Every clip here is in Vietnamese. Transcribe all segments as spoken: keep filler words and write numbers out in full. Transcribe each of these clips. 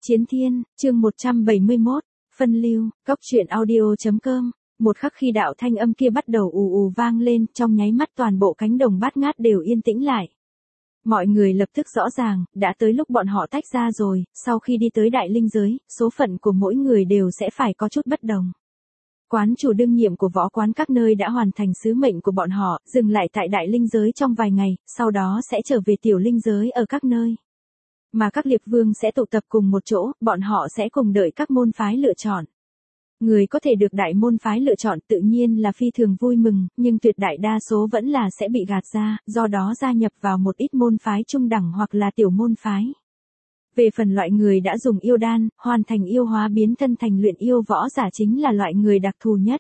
Chiến Thiên, chương một trăm bảy mươi mốt, phân lưu, góc truyện audio chấm com. Một khắc khi đạo thanh âm kia bắt đầu ù ù vang lên, trong nháy mắt toàn bộ cánh đồng bát ngát đều yên tĩnh lại. Mọi người lập tức rõ ràng, đã tới lúc bọn họ tách ra rồi, sau khi đi tới đại linh giới, số phận của mỗi người đều sẽ phải có chút bất đồng. Quán chủ đương nhiệm của võ quán các nơi đã hoàn thành sứ mệnh của bọn họ, dừng lại tại đại linh giới trong vài ngày, sau đó sẽ trở về tiểu linh giới ở các nơi. Mà các liệp vương sẽ tụ tập cùng một chỗ, bọn họ sẽ cùng đợi các môn phái lựa chọn. Người có thể được đại môn phái lựa chọn tự nhiên là phi thường vui mừng, nhưng tuyệt đại đa số vẫn là sẽ bị gạt ra, do đó gia nhập vào một ít môn phái trung đẳng hoặc là tiểu môn phái. Về phần loại người đã dùng yêu đan, hoàn thành yêu hóa biến thân thành luyện yêu võ giả chính là loại người đặc thù nhất.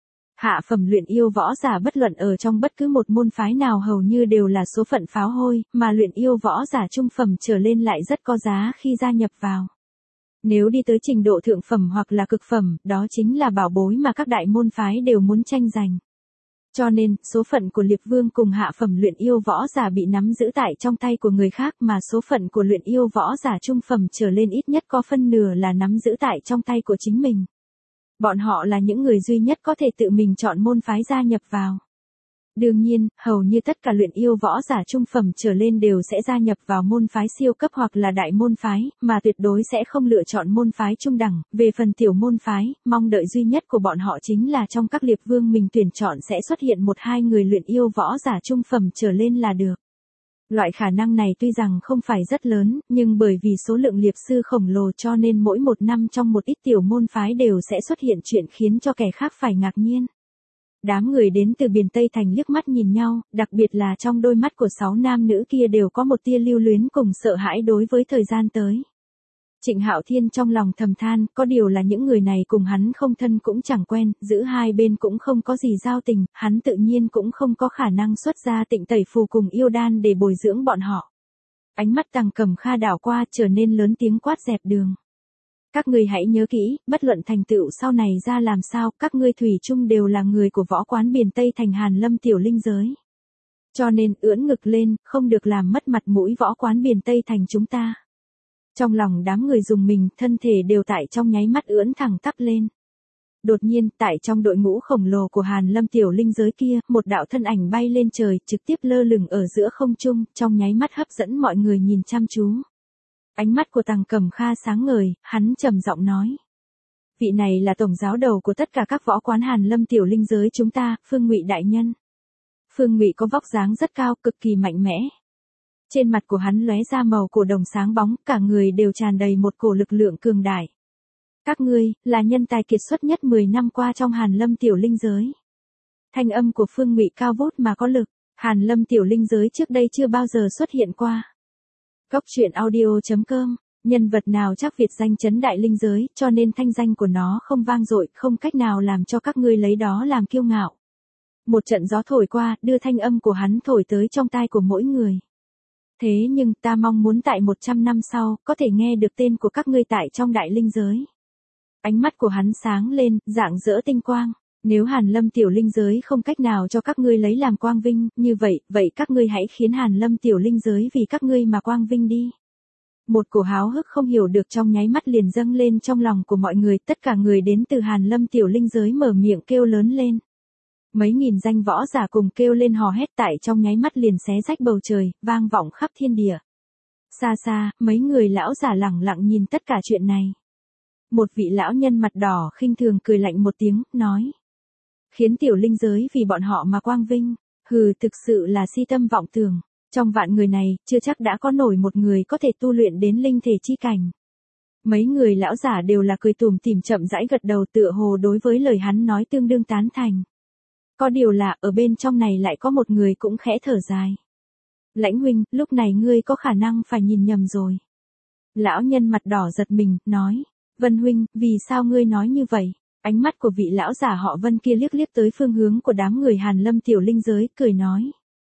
Hạ phẩm luyện yêu võ giả bất luận ở trong bất cứ một môn phái nào hầu như đều là số phận pháo hôi, mà luyện yêu võ giả trung phẩm trở lên lại rất có giá khi gia nhập vào. Nếu đi tới trình độ thượng phẩm hoặc là cực phẩm, đó chính là bảo bối mà các đại môn phái đều muốn tranh giành. Cho nên, số phận của liệp vương cùng hạ phẩm luyện yêu võ giả bị nắm giữ tại trong tay của người khác, mà số phận của luyện yêu võ giả trung phẩm trở lên ít nhất có phân nửa là nắm giữ tại trong tay của chính mình. Bọn họ là những người duy nhất có thể tự mình chọn môn phái gia nhập vào. Đương nhiên, hầu như tất cả luyện yêu võ giả trung phẩm trở lên đều sẽ gia nhập vào môn phái siêu cấp hoặc là đại môn phái, mà tuyệt đối sẽ không lựa chọn môn phái trung đẳng. Về phần tiểu môn phái, mong đợi duy nhất của bọn họ chính là trong các liệp vương mình tuyển chọn sẽ xuất hiện một hai người luyện yêu võ giả trung phẩm trở lên là được. Loại khả năng này tuy rằng không phải rất lớn, nhưng bởi vì số lượng liệp sư khổng lồ cho nên mỗi một năm trong một ít tiểu môn phái đều sẽ xuất hiện chuyện khiến cho kẻ khác phải ngạc nhiên. Đám người đến từ Biền Tây Thành liếc mắt nhìn nhau, đặc biệt là trong đôi mắt của sáu nam nữ kia đều có một tia lưu luyến cùng sợ hãi đối với thời gian tới. Trịnh Hạo Thiên trong lòng thầm than, có điều là những người này cùng hắn không thân cũng chẳng quen, giữa hai bên cũng không có gì giao tình, hắn tự nhiên cũng không có khả năng xuất ra tịnh tẩy phù cùng yêu đan để bồi dưỡng bọn họ. Ánh mắt Tằng Cẩm Kha đảo qua trở nên lớn tiếng quát dẹp đường. Các ngươi hãy nhớ kỹ, bất luận thành tựu sau này ra làm sao, các ngươi thủy chung đều là người của võ quán Biền Tây Thành Hàn Lâm tiểu linh giới. Cho nên, ưỡn ngực lên, không được làm mất mặt mũi võ quán Biền Tây Thành chúng ta. Trong lòng đám người dùng mình, thân thể đều tại trong nháy mắt ưỡn thẳng tắp lên. Đột nhiên, tại trong đội ngũ khổng lồ của Hàn Lâm tiểu linh giới kia, một đạo thân ảnh bay lên trời, trực tiếp lơ lửng ở giữa không trung, trong nháy mắt hấp dẫn mọi người nhìn chăm chú. Ánh mắt của Tằng Cẩm Kha sáng ngời, hắn trầm giọng nói. Vị này là tổng giáo đầu của tất cả các võ quán Hàn Lâm tiểu linh giới chúng ta, Phương Ngụy đại nhân. Phương Ngụy có vóc dáng rất cao, cực kỳ mạnh mẽ. Trên mặt của hắn lóe ra màu cổ đồng sáng bóng, cả người đều tràn đầy một cổ lực lượng cường đại. Các ngươi, là nhân tài kiệt xuất nhất mười năm qua trong Hàn Lâm tiểu linh giới. Thanh âm của Phương Ngụy cao vút mà có lực, Hàn Lâm tiểu linh giới trước đây chưa bao giờ xuất hiện qua. Góc truyện audio chấm com, nhân vật nào chắc Việt danh chấn đại linh giới, cho nên thanh danh của nó không vang dội, không cách nào làm cho các ngươi lấy đó làm kiêu ngạo. Một trận gió thổi qua, đưa thanh âm của hắn thổi tới trong tai của mỗi người. Thế nhưng ta mong muốn tại một trăm năm sau, có thể nghe được tên của các ngươi tại trong đại linh giới. Ánh mắt của hắn sáng lên, rạng rỡ tinh quang. Nếu Hàn Lâm tiểu linh giới không cách nào cho các ngươi lấy làm quang vinh, như vậy, vậy các ngươi hãy khiến Hàn Lâm tiểu linh giới vì các ngươi mà quang vinh đi. Một cổ háo hức không hiểu được trong nháy mắt liền dâng lên trong lòng của mọi người, tất cả người đến từ Hàn Lâm tiểu linh giới mở miệng kêu lớn lên. Mấy nghìn danh võ giả cùng kêu lên hò hét tại trong nháy mắt liền xé rách bầu trời, vang vọng khắp thiên địa. Xa xa, mấy người lão giả lẳng lặng nhìn tất cả chuyện này. Một vị lão nhân mặt đỏ khinh thường cười lạnh một tiếng, nói. Khiến tiểu linh giới vì bọn họ mà quang vinh, hừ thực sự là si tâm vọng tưởng, trong vạn người này, chưa chắc đã có nổi một người có thể tu luyện đến linh thể chi cảnh. Mấy người lão giả đều là cười tủm tỉm chậm rãi gật đầu tựa hồ đối với lời hắn nói tương đương tán thành. Có điều là, ở bên trong này lại có một người cũng khẽ thở dài. Lãnh huynh, lúc này ngươi có khả năng phải nhìn nhầm rồi. Lão nhân mặt đỏ giật mình, nói, Vân huynh, vì sao ngươi nói như vậy? Ánh mắt của vị lão giả họ Vân kia liếc liếc tới phương hướng của đám người Hàn Lâm tiểu linh giới, cười nói.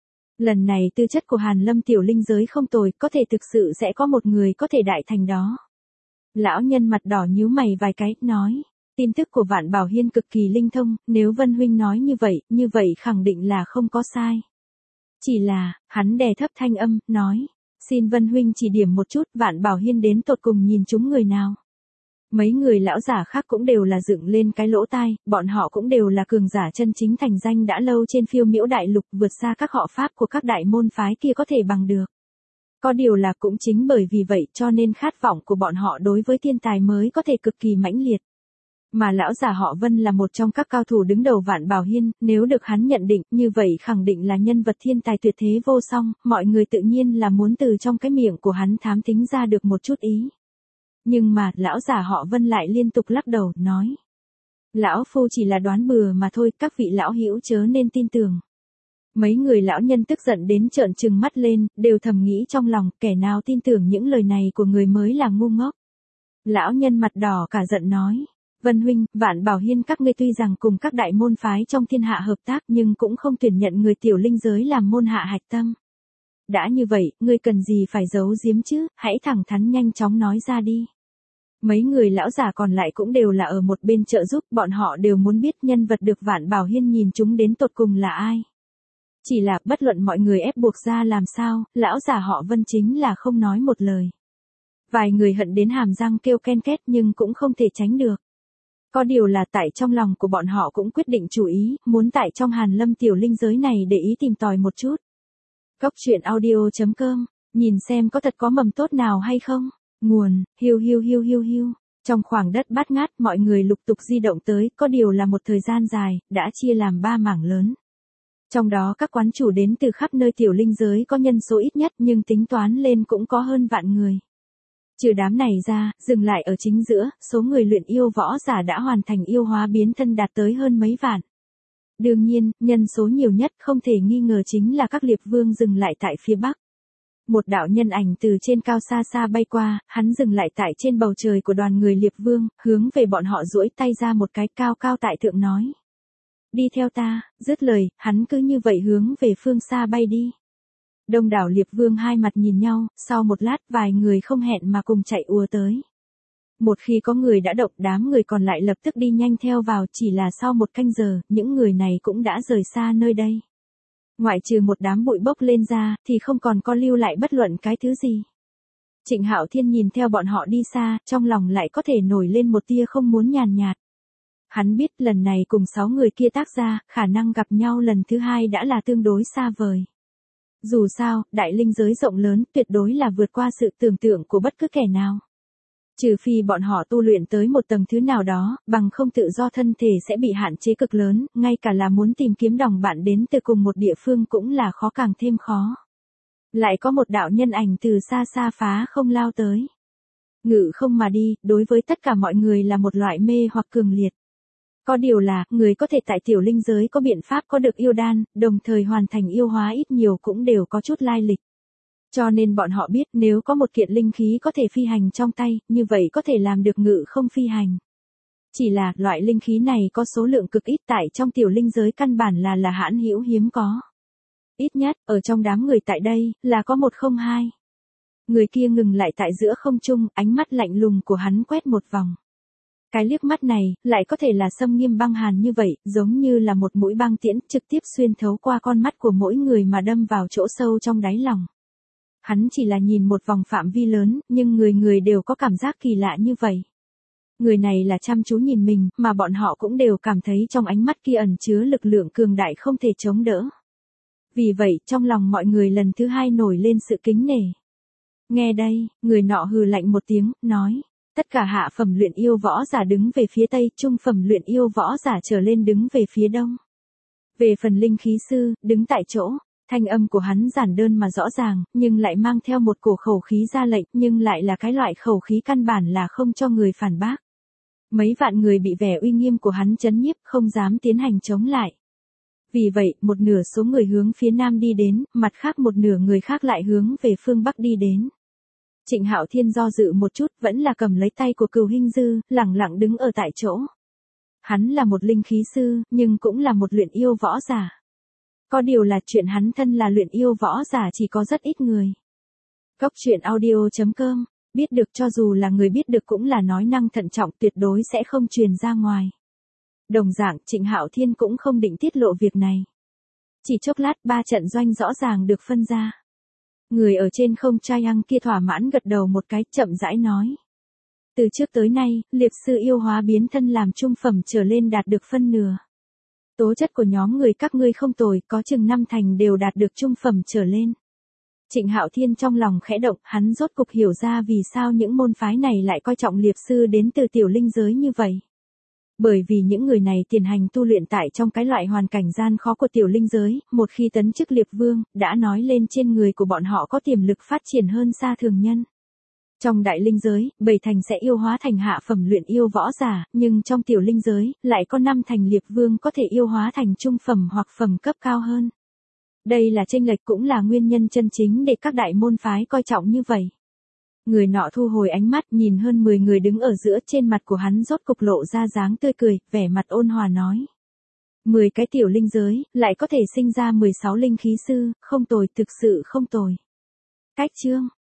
Lần này tư chất của Hàn Lâm tiểu linh giới không tồi, có thể thực sự sẽ có một người có thể đại thành đó. Lão nhân mặt đỏ nhíu mày vài cái, nói. Tin tức của Vạn Bảo Hiên cực kỳ linh thông, nếu Vân huynh nói như vậy, như vậy khẳng định là không có sai. Chỉ là, hắn đè thấp thanh âm, nói. Xin Vân huynh chỉ điểm một chút, Vạn Bảo Hiên đến tột cùng nhìn chúng người nào. Mấy người lão giả khác cũng đều là dựng lên cái lỗ tai, bọn họ cũng đều là cường giả chân chính thành danh đã lâu trên phiêu miễu đại lục, vượt xa các họ pháp của các đại môn phái kia có thể bằng được. Có điều là cũng chính bởi vì vậy cho nên khát vọng của bọn họ đối với thiên tài mới có thể cực kỳ mãnh liệt. Mà lão giả họ Vân là một trong các cao thủ đứng đầu Vạn Bảo Hiên, nếu được hắn nhận định, như vậy khẳng định là nhân vật thiên tài tuyệt thế vô song, mọi người tự nhiên là muốn từ trong cái miệng của hắn thám thính ra được một chút ý. Nhưng mà, lão giả họ Vân lại liên tục lắc đầu, nói. Lão phu chỉ là đoán bừa mà thôi, các vị lão hữu chớ nên tin tưởng. Mấy người lão nhân tức giận đến trợn trừng mắt lên, đều thầm nghĩ trong lòng, kẻ nào tin tưởng những lời này của người mới là ngu ngốc. Lão nhân mặt đỏ cả giận nói. Vân huynh, Vạn Bảo Hiên các ngươi tuy rằng cùng các đại môn phái trong thiên hạ hợp tác nhưng cũng không tuyển nhận người tiểu linh giới làm môn hạ hạch tâm. Đã như vậy, ngươi cần gì phải giấu giếm chứ, hãy thẳng thắn nhanh chóng nói ra đi. Mấy người lão già còn lại cũng đều là ở một bên trợ giúp, bọn họ đều muốn biết nhân vật được Vạn Bảo Hiên nhìn chúng đến tột cùng là ai. Chỉ là, bất luận mọi người ép buộc ra làm sao, lão già họ Vân chính là không nói một lời. Vài người hận đến hàm răng kêu ken két nhưng cũng không thể tránh được. Có điều là tại trong lòng của bọn họ cũng quyết định chủ ý, muốn tại trong Hàn Lâm tiểu linh giới này để ý tìm tòi một chút. Cốc truyện audio chấm com, nhìn xem có thật có mầm tốt nào hay không. Nguồn, hiu hiu hiu hiu hiu. Trong khoảng đất bát ngát mọi người lục tục di động tới, có điều là một thời gian dài, đã chia làm ba mảng lớn. Trong đó các quán chủ đến từ khắp nơi tiểu linh giới có nhân số ít nhất nhưng tính toán lên cũng có hơn vạn người. Trừ đám này ra, dừng lại ở chính giữa, số người luyện yêu võ giả đã hoàn thành yêu hóa biến thân đạt tới hơn mấy vạn. Đương nhiên, nhân số nhiều nhất không thể nghi ngờ chính là các liệp vương dừng lại tại phía bắc. Một đạo nhân ảnh từ trên cao xa xa bay qua, hắn dừng lại tại trên bầu trời của đoàn người liệp vương, hướng về bọn họ duỗi tay ra một cái cao cao tại thượng nói. Đi theo ta, dứt lời, hắn cứ như vậy hướng về phương xa bay đi. Đông đảo liệp vương hai mặt nhìn nhau, sau một lát vài người không hẹn mà cùng chạy ùa tới. Một khi có người đã động đám người còn lại lập tức đi nhanh theo vào, chỉ là sau một canh giờ, những người này cũng đã rời xa nơi đây. Ngoại trừ một đám bụi bốc lên ra, thì không còn có lưu lại bất luận cái thứ gì. Trịnh Hạo Thiên nhìn theo bọn họ đi xa, trong lòng lại có thể nổi lên một tia không muốn nhàn nhạt. Hắn biết lần này cùng sáu người kia tác ra, khả năng gặp nhau lần thứ hai đã là tương đối xa vời. Dù sao, đại linh giới rộng lớn tuyệt đối là vượt qua sự tưởng tượng của bất cứ kẻ nào. Trừ phi bọn họ tu luyện tới một tầng thứ nào đó, bằng không tự do thân thể sẽ bị hạn chế cực lớn, ngay cả là muốn tìm kiếm đồng bạn đến từ cùng một địa phương cũng là khó càng thêm khó. Lại có một đạo nhân ảnh từ xa xa phá không lao tới. Ngự không mà đi, đối với tất cả mọi người là một loại mê hoặc cường liệt. Có điều là, người có thể tại tiểu linh giới có biện pháp có được yêu đan, đồng thời hoàn thành yêu hóa ít nhiều cũng đều có chút lai lịch. Cho nên bọn họ biết nếu có một kiện linh khí có thể phi hành trong tay, như vậy có thể làm được ngự không phi hành. Chỉ là, loại linh khí này có số lượng cực ít tại trong tiểu linh giới căn bản là là hãn hữu hiếm có. Ít nhất, ở trong đám người tại đây, là có một không hai. Người kia ngừng lại tại giữa không trung, ánh mắt lạnh lùng của hắn quét một vòng. Cái liếc mắt này, lại có thể là xâm nghiêm băng hàn như vậy, giống như là một mũi băng tiễn trực tiếp xuyên thấu qua con mắt của mỗi người mà đâm vào chỗ sâu trong đáy lòng. Hắn chỉ là nhìn một vòng phạm vi lớn, nhưng người người đều có cảm giác kỳ lạ như vậy. Người này là chăm chú nhìn mình, mà bọn họ cũng đều cảm thấy trong ánh mắt kia ẩn chứa lực lượng cường đại không thể chống đỡ. Vì vậy, trong lòng mọi người lần thứ hai nổi lên sự kính nể. Nghe đây, người nọ hừ lạnh một tiếng, nói. Tất cả hạ phẩm luyện yêu võ giả đứng về phía tây, trung phẩm luyện yêu võ giả trở lên đứng về phía đông. Về phần linh khí sư, đứng tại chỗ, thanh âm của hắn giản đơn mà rõ ràng, nhưng lại mang theo một cổ khẩu khí ra lệnh, nhưng lại là cái loại khẩu khí căn bản là không cho người phản bác. Mấy vạn người bị vẻ uy nghiêm của hắn chấn nhiếp, không dám tiến hành chống lại. Vì vậy, một nửa số người hướng phía nam đi đến, mặt khác một nửa người khác lại hướng về phương bắc đi đến. Trịnh Hạo Thiên do dự một chút, vẫn là cầm lấy tay của Cửu Hinh Dư, lẳng lặng đứng ở tại chỗ. Hắn là một linh khí sư, nhưng cũng là một luyện yêu võ giả. Có điều là chuyện hắn thân là luyện yêu võ giả chỉ có rất ít người. Cốc truyện audio chấm com, biết được cho dù là người biết được cũng là nói năng thận trọng tuyệt đối sẽ không truyền ra ngoài. Đồng dạng, Trịnh Hạo Thiên cũng không định tiết lộ việc này. Chỉ chốc lát ba trận doanh rõ ràng được phân ra. Người ở trên không trai ăn kia thỏa mãn gật đầu một cái, chậm rãi nói. Từ trước tới nay, liệp sư yêu hóa biến thân làm trung phẩm trở lên đạt được phân nửa. Tố chất của nhóm người các ngươi không tồi, có chừng năm thành đều đạt được trung phẩm trở lên. Trịnh Hạo Thiên trong lòng khẽ động, hắn rốt cục hiểu ra vì sao những môn phái này lại coi trọng liệp sư đến từ tiểu linh giới như vậy. Bởi vì những người này tiền hành tu luyện tại trong cái loại hoàn cảnh gian khó của tiểu linh giới, một khi tấn chức liệp vương, đã nói lên trên người của bọn họ có tiềm lực phát triển hơn xa thường nhân. Trong đại linh giới, bảy thành sẽ yêu hóa thành hạ phẩm luyện yêu võ giả, nhưng trong tiểu linh giới, lại có năm thành liệp vương có thể yêu hóa thành trung phẩm hoặc phẩm cấp cao hơn. Đây là chênh lệch cũng là nguyên nhân chân chính để các đại môn phái coi trọng như vậy. Người nọ thu hồi ánh mắt nhìn hơn mười người đứng ở giữa, trên mặt của hắn rốt cục lộ ra dáng tươi cười, vẻ mặt ôn hòa nói. mười cái tiểu linh giới, lại có thể sinh ra mười sáu linh khí sư, không tồi, thực sự không tồi. Cách chương